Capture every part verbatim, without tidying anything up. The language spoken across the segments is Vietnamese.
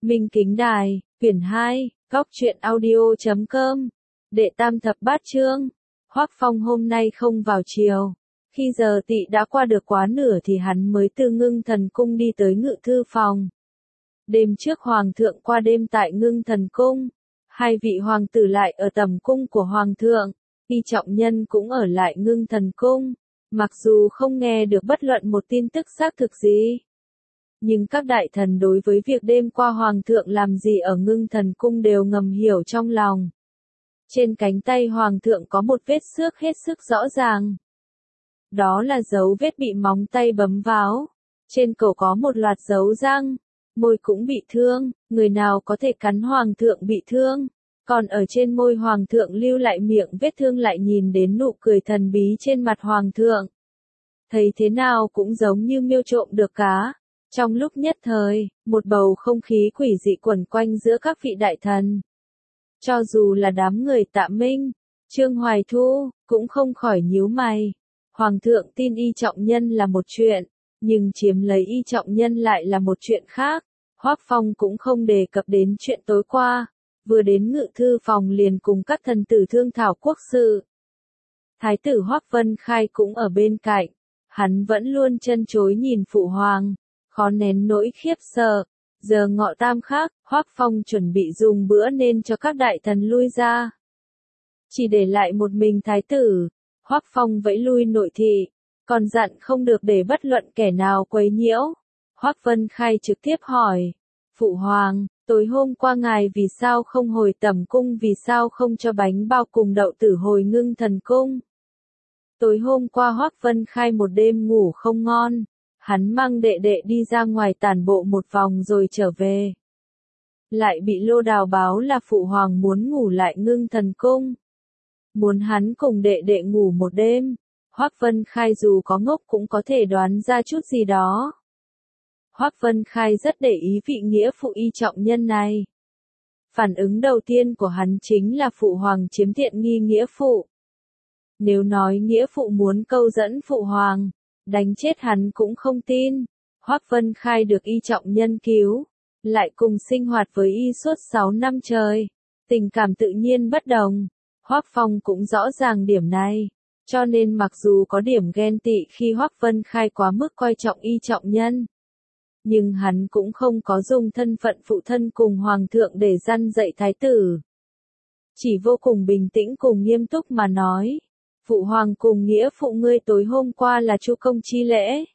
Minh Kính Đài, quyển hai, góc truyện audio chấm com, đệ tam thập bát chương. Hoắc Phong hôm nay không vào chiều. Khi giờ tỵ đã qua được quá nửa thì hắn mới từ Ngưng Thần Cung đi tới Ngự Thư Phòng. Đêm trước Hoàng thượng qua đêm tại Ngưng Thần Cung. Hai vị hoàng tử lại ở tầm cung của Hoàng thượng. Y Trọng Nhân cũng ở lại Ngưng Thần Cung. Mặc dù không nghe được bất luận một tin tức xác thực gì, nhưng các đại thần đối với việc đêm qua Hoàng thượng làm gì ở Ngưng Thần Cung đều ngầm hiểu trong lòng. Trên cánh tay Hoàng thượng có một vết xước hết sức rõ ràng. Đó là dấu vết bị móng tay bấm vào. Trên cổ có một loạt dấu răng. Môi cũng bị thương, người nào có thể cắn Hoàng thượng bị thương. Còn ở trên môi Hoàng thượng lưu lại miệng vết thương lại nhìn đến nụ cười thần bí trên mặt Hoàng thượng. Thấy thế nào cũng giống như miêu trộm được cá. Trong lúc nhất thời, một bầu không khí quỷ dị quẩn quanh giữa các vị đại thần. Cho dù là đám người Tạ Minh, Trương Hoài Thu, cũng không khỏi nhíu mày. Hoàng thượng tin Y Trọng Nhân là một chuyện, nhưng chiếm lấy Y Trọng Nhân lại là một chuyện khác. Hoắc Phong cũng không đề cập đến chuyện tối qua, vừa đến Ngự Thư Phòng liền cùng các thần tử thương thảo quốc sự. Thái tử Hoắc Vân Khai cũng ở bên cạnh, hắn vẫn luôn chân chối nhìn phụ hoàng, khó nén nỗi khiếp sợ. Giờ ngọ tam khắc, Hoắc Phong chuẩn bị dùng bữa nên cho các đại thần lui ra. Chỉ để lại một mình thái tử, Hoắc Phong vẫy lui nội thị, còn dặn không được để bất luận kẻ nào quấy nhiễu. Hoắc Vân Khai trực tiếp hỏi, phụ hoàng, tối hôm qua ngài vì sao không hồi tẩm cung, vì sao không cho bánh bao cùng đậu tử hồi Ngưng Thần Cung? Tối hôm qua Hoắc Vân Khai một đêm ngủ không ngon. Hắn mang đệ đệ đi ra ngoài tản bộ một vòng rồi trở về. Lại bị Lô Đào báo là phụ hoàng muốn ngủ lại Ngưng Thần Cung. Muốn hắn cùng đệ đệ ngủ một đêm. Hoắc Vân Khai dù có ngốc cũng có thể đoán ra chút gì đó. Hoắc Vân Khai rất để ý vị nghĩa phụ Y Trọng Nhân này. Phản ứng đầu tiên của hắn chính là phụ hoàng chiếm tiện nghi nghĩa phụ. Nếu nói nghĩa phụ muốn câu dẫn phụ hoàng, đánh chết hắn cũng không tin. Hoắc Vân Khai được Y Trọng Nhân cứu, lại cùng sinh hoạt với Y suốt sáu năm trời. Tình cảm tự nhiên bất đồng. Hoắc Phong cũng rõ ràng điểm này. Cho nên mặc dù có điểm ghen tị khi Hoắc Vân Khai quá mức coi trọng Y Trọng Nhân, nhưng hắn cũng không có dùng thân phận phụ thân cùng Hoàng thượng để răn dạy thái tử. Chỉ vô cùng bình tĩnh cùng nghiêm túc mà nói. Phụ hoàng cùng nghĩa phụ ngươi tối hôm qua là chu công chi lễ.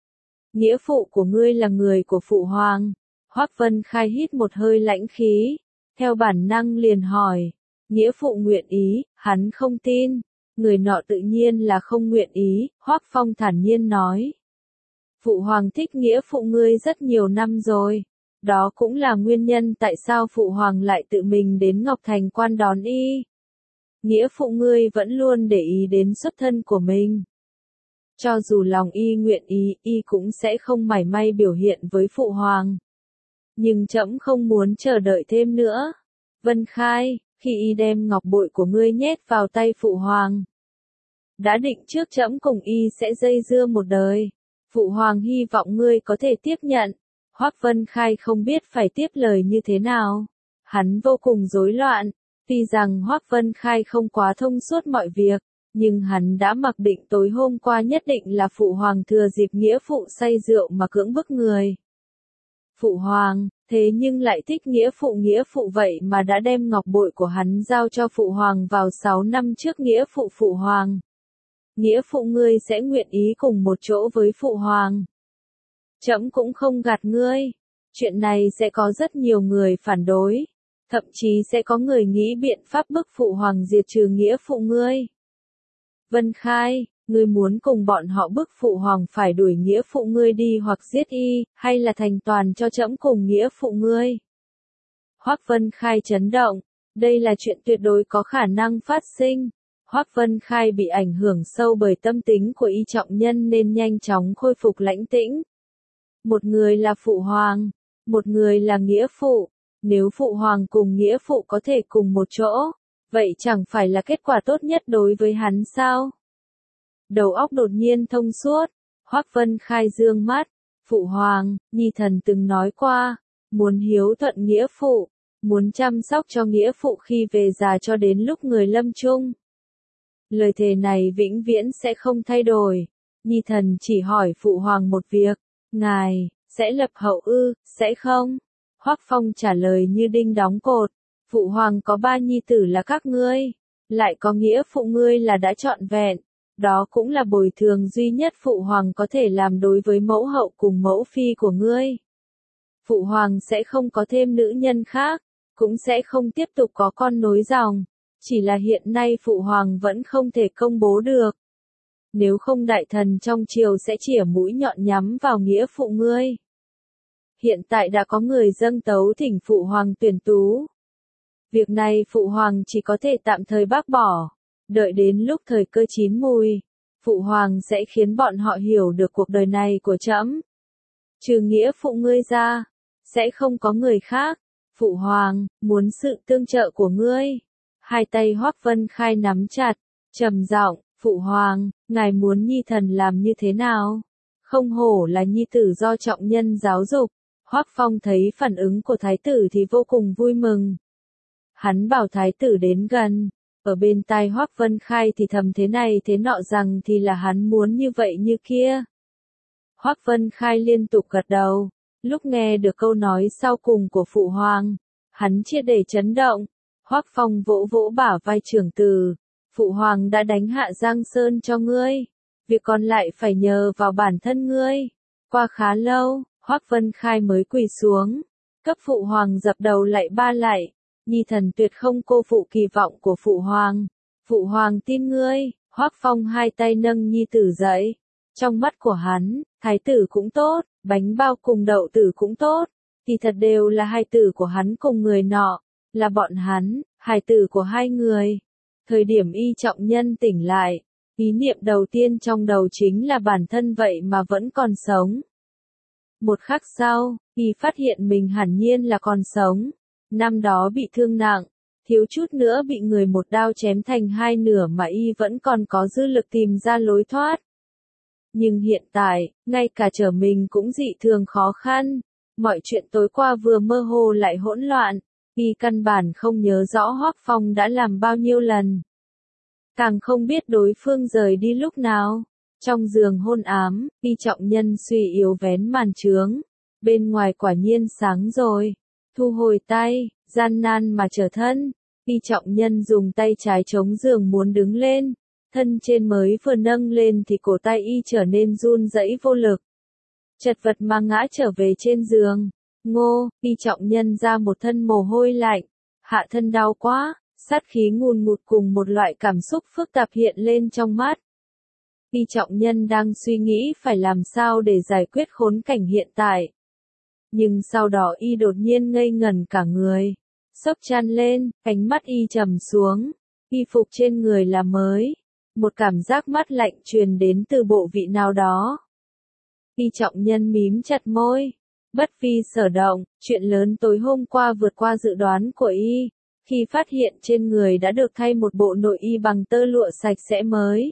Nghĩa phụ của ngươi là người của phụ hoàng. Hoắc Vân Khai hít một hơi lãnh khí, theo bản năng liền hỏi, nghĩa phụ nguyện ý, hắn không tin. Người nọ tự nhiên là không nguyện ý, Hoắc Phong thản nhiên nói. Phụ hoàng thích nghĩa phụ ngươi rất nhiều năm rồi. Đó cũng là nguyên nhân tại sao phụ hoàng lại tự mình đến Ngọc Thành Quan đón y. Nghĩa phụ ngươi vẫn luôn để ý đến xuất thân của mình. Cho dù lòng y nguyện ý, y cũng sẽ không mảy may biểu hiện với phụ hoàng. Nhưng trẫm không muốn chờ đợi thêm nữa. Vân Khai, khi y đem ngọc bội của ngươi nhét vào tay phụ hoàng, đã định trước trẫm cùng y sẽ dây dưa một đời. Phụ hoàng hy vọng ngươi có thể tiếp nhận. Hoắc Vân Khai không biết phải tiếp lời như thế nào. Hắn vô cùng rối loạn. Tuy rằng Hoắc Vân Khai không quá thông suốt mọi việc, nhưng hắn đã mặc định tối hôm qua nhất định là phụ hoàng thừa dịp nghĩa phụ say rượu mà cưỡng bức người. Phụ hoàng, thế nhưng lại thích nghĩa phụ nghĩa phụ vậy mà đã đem ngọc bội của hắn giao cho phụ hoàng vào sáu năm trước. Nghĩa phụ phụ hoàng, nghĩa phụ ngươi sẽ nguyện ý cùng một chỗ với phụ hoàng. Trẫm cũng không gạt ngươi, chuyện này sẽ có rất nhiều người phản đối. Thậm chí sẽ có người nghĩ biện pháp bức phụ hoàng diệt trừ nghĩa phụ ngươi. Vân Khai, ngươi muốn cùng bọn họ bức phụ hoàng phải đuổi nghĩa phụ ngươi đi hoặc giết y, hay là thành toàn cho trẫm cùng nghĩa phụ ngươi? Hoắc Vân Khai chấn động, đây là chuyện tuyệt đối có khả năng phát sinh. Hoắc Vân Khai bị ảnh hưởng sâu bởi tâm tính của Y Trọng Nhân nên nhanh chóng khôi phục lãnh tĩnh. Một người là phụ hoàng, một người là nghĩa phụ. Nếu phụ hoàng cùng nghĩa phụ có thể cùng một chỗ, vậy chẳng phải là kết quả tốt nhất đối với hắn sao? Đầu óc đột nhiên thông suốt, Hoắc Vân Khai dương mắt, phụ hoàng, nhi thần từng nói qua, muốn hiếu thuận nghĩa phụ, muốn chăm sóc cho nghĩa phụ khi về già cho đến lúc người lâm chung. Lời thề này vĩnh viễn sẽ không thay đổi. Nhi thần chỉ hỏi phụ hoàng một việc, ngài, sẽ lập hậu ư, sẽ không? Hoắc Phong trả lời như đinh đóng cột, phụ hoàng có ba nhi tử là các ngươi, lại có nghĩa phụ ngươi là đã trọn vẹn, đó cũng là bồi thường duy nhất phụ hoàng có thể làm đối với mẫu hậu cùng mẫu phi của ngươi. Phụ hoàng sẽ không có thêm nữ nhân khác, cũng sẽ không tiếp tục có con nối dòng, chỉ là hiện nay phụ hoàng vẫn không thể công bố được. Nếu không đại thần trong triều sẽ chĩa mũi nhọn nhắm vào nghĩa phụ ngươi. Hiện tại đã có người dâng tấu thỉnh phụ hoàng tuyển tú. Việc này phụ hoàng chỉ có thể tạm thời bác bỏ, đợi đến lúc thời cơ chín mùi, phụ hoàng sẽ khiến bọn họ hiểu được cuộc đời này của trẫm. Trừ nghĩa phụ ngươi ra, sẽ không có người khác. Phụ hoàng, muốn sự tương trợ của ngươi. Hai tay Hoắc Vân Khai nắm chặt, trầm giọng, phụ hoàng, ngài muốn nhi thần làm như thế nào? Không hổ là nhi tử do trọng nhân giáo dục. Hoắc Phong thấy phản ứng của thái tử thì vô cùng vui mừng. Hắn bảo thái tử đến gần, ở bên tai Hoắc Vân Khai thì thầm thế này thế nọ rằng thì là hắn muốn như vậy như kia. Hoắc Vân Khai liên tục gật đầu, lúc nghe được câu nói sau cùng của phụ hoàng, hắn triệt để chấn động. Hoắc Phong vỗ vỗ bả vai trưởng tử, phụ hoàng đã đánh hạ Giang Sơn cho ngươi, việc còn lại phải nhờ vào bản thân ngươi. Qua khá lâu, Hoắc Vân Khai mới quỳ xuống, cấp phụ hoàng dập đầu lạy ba lạy, nhi thần tuyệt không cô phụ kỳ vọng của phụ hoàng, phụ hoàng tin ngươi. Hoắc Phong hai tay nâng nhi tử dậy, trong mắt của hắn, thái tử cũng tốt, bánh bao cùng đậu tử cũng tốt, thì thật đều là hai tử của hắn cùng người nọ, là bọn hắn, hài tử của hai người. Thời điểm Y Trọng Nhân tỉnh lại, ý niệm đầu tiên trong đầu chính là bản thân vậy mà vẫn còn sống. Một khắc sau, Y phát hiện mình hẳn nhiên là còn sống. Năm đó bị thương nặng, thiếu chút nữa bị người một đao chém thành hai nửa mà Y vẫn còn có dư lực tìm ra lối thoát. Nhưng hiện tại, ngay cả trở mình cũng dị thường khó khăn. Mọi chuyện tối qua vừa mơ hồ lại hỗn loạn. Y căn bản không nhớ rõ Hoắc Phong đã làm bao nhiêu lần. Càng không biết đối phương rời đi lúc nào. Trong giường hôn ám, Y Trọng Nhân suy yếu vén màn trướng. Bên ngoài quả nhiên sáng rồi. Thu hồi tay, gian nan mà trở thân. Y Trọng Nhân dùng tay trái chống giường muốn đứng lên. Thân trên mới vừa nâng lên thì cổ tay Y trở nên run rẩy vô lực. Chật vật mà ngã trở về trên giường. Ngô, Y Trọng Nhân ra một thân mồ hôi lạnh. Hạ thân đau quá, sát khí ngùn ngụt cùng một loại cảm xúc phức tạp hiện lên trong mắt. Y Trọng Nhân đang suy nghĩ phải làm sao để giải quyết khốn cảnh hiện tại. Nhưng sau đó Y đột nhiên ngây ngẩn cả người. Sốc chăn lên, cánh mắt Y trầm xuống. Y phục trên người là mới. Một cảm giác mát lạnh truyền đến từ bộ vị nào đó. Y Trọng Nhân mím chặt môi. Bất vi sở động, chuyện lớn tối hôm qua vượt qua dự đoán của Y. Khi phát hiện trên người đã được thay một bộ nội y bằng tơ lụa sạch sẽ mới.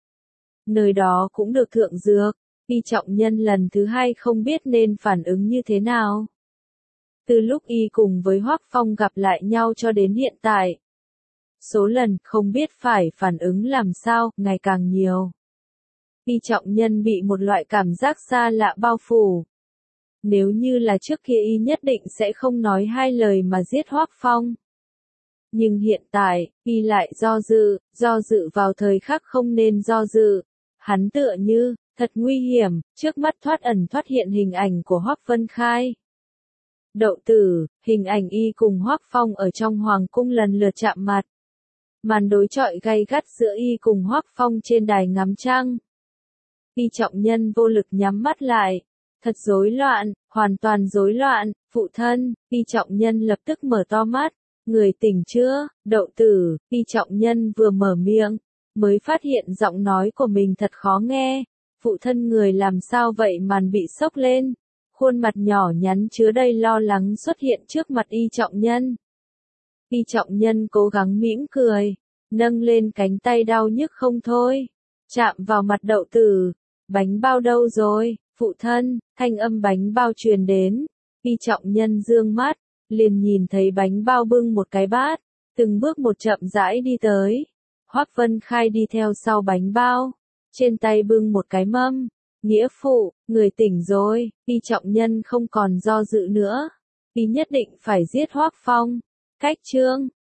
Nơi đó cũng được thượng dược. Y Trọng Nhân lần thứ hai không biết nên phản ứng như thế nào. Từ lúc Y cùng với Hoắc Phong gặp lại nhau cho đến hiện tại, số lần không biết phải phản ứng làm sao, ngày càng nhiều. Y Trọng Nhân bị một loại cảm giác xa lạ bao phủ. Nếu như là trước kia Y nhất định sẽ không nói hai lời mà giết Hoắc Phong. Nhưng hiện tại, Y lại do dự, do dự vào thời khắc không nên do dự. Hắn tựa như, thật nguy hiểm, trước mắt thoát ẩn thoát hiện hình ảnh của Hoắc Vân Khai. Đậu tử, hình ảnh Y cùng Hoắc Phong ở trong hoàng cung lần lượt chạm mặt. Màn đối chọi gay gắt giữa Y cùng Hoắc Phong trên đài ngắm trăng. Y Trọng Nhân vô lực nhắm mắt lại. Thật rối loạn, hoàn toàn rối loạn, phụ thân. Y Trọng Nhân lập tức mở to mắt. Người tỉnh chưa? Đậu tử. Y Trọng Nhân vừa mở miệng, mới phát hiện giọng nói của mình thật khó nghe. Phụ thân người làm sao vậy? Màn bị sốc lên. Khuôn mặt nhỏ nhắn chứa đầy lo lắng xuất hiện trước mặt Y Trọng Nhân. Y Trọng Nhân cố gắng mỉm cười, nâng lên cánh tay đau nhức không thôi, chạm vào mặt đậu tử. Bánh bao đâu rồi, phụ thân? Thanh âm bánh bao truyền đến. Y Trọng Nhân dương mắt, liền nhìn thấy bánh bao bưng một cái bát, từng bước một chậm rãi đi tới. Hoắc Vân Khai đi theo sau bánh bao, trên tay bưng một cái mâm. Nghĩa phụ, người tỉnh rồi. Y Trọng Nhân không còn do dự nữa. Y nhất định phải giết Hoắc Phong. Cách chương